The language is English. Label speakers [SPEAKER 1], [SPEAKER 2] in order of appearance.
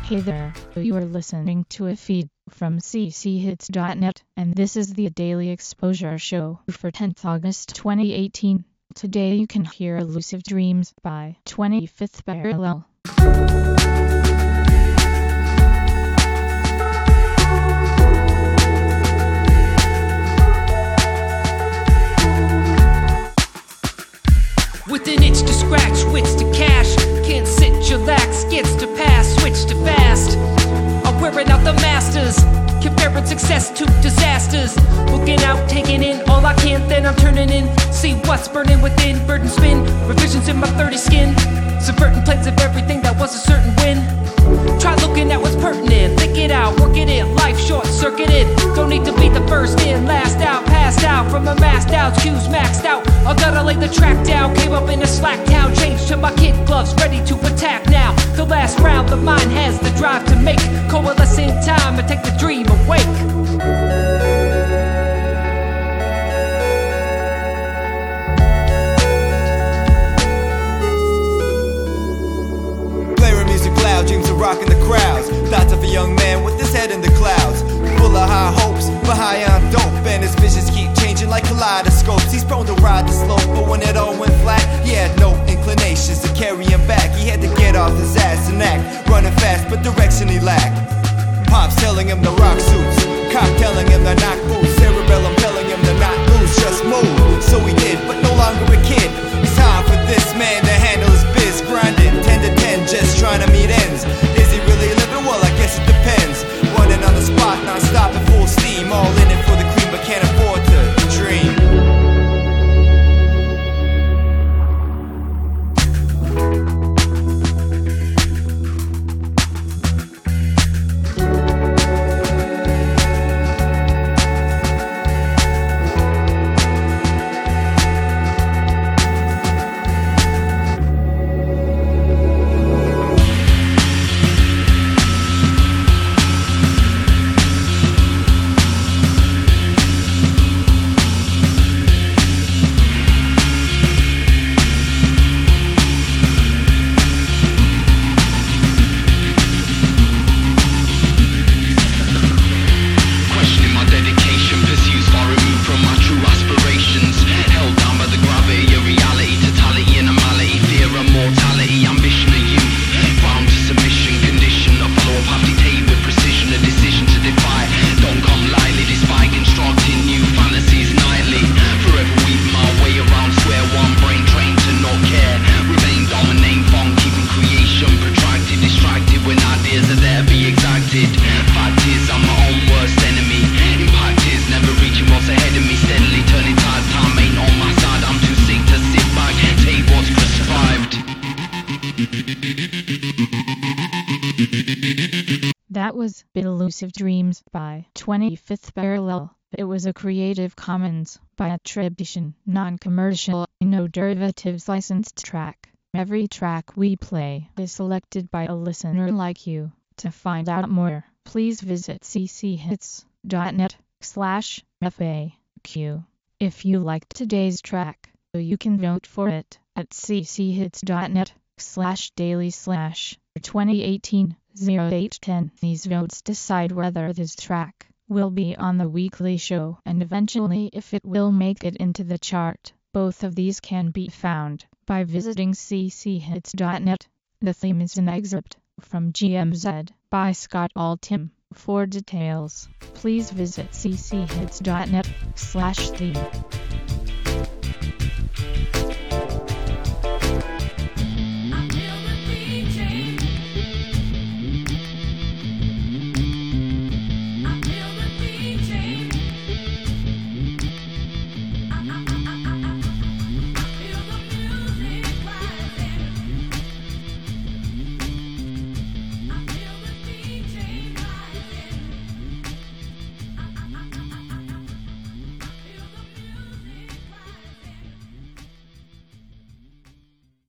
[SPEAKER 1] Hey there, you are listening to a feed from cchits.net, and this is the Daily Exposure Show for 10th August 2018. Today you can hear Elusive Dreams by 25th Parallel.
[SPEAKER 2] With an itch to scratch, wits to cash. Can't sit, chillax, gets to pass, switch to fast. I'm wearing out the masters, comparing success to disasters. Looking out, taking in all I can, then I'm turning in. See what's burning within, burden spin, revisions in my 30 skin. Subverting plans of everything that was a certain win. Try looking at what's pertinent, think it out, work it in. Life short-circuited, don't need to be the first in, last out, passed out from a masked out, cues maxed out. I gotta lay the track down, came up in a slack town, changed to my kid gloves, ready to attack now. The last round, the mind has the drive to make, coalesce in time and take the dream awake.
[SPEAKER 3] Dreams of rocking the crowds. Thoughts of a young man with his head in the clouds, full of high hopes, but high on dope. And his visions keep changing like kaleidoscopes. He's prone to ride the slope, but when it all went flat, he had no inclinations to carry him back. He had to get off his ass and act, running fast, but direction he lacked. Pops telling him to rock suits, cop telling him to knock boots, cerebellum telling him to not lose, just move. So he did, but no longer a kid. It's time for this man to handle his biz, grinding 10 to 10, just trying to meet ends. Is he really living? Well, I guess it depends. Running on the spot, non-stop at full steam, all in it for the cream, but can't afford to dream.
[SPEAKER 1] That was Elusive Dreams by 25th Parallel. It was a Creative Commons by attribution, non-commercial, no derivatives licensed track. Every track we play is selected by a listener like you. To find out more, please visit cchits.net/FAQ. If you liked today's track, you can vote for it at cchits.net/daily/2018-0810. These votes decide whether this track will be on the weekly show and eventually if it will make it into the chart. Both of these can be found by visiting cchits.net. The theme is an excerpt from GMZ by Scott Altham. For details, please visit cchits.net/theme.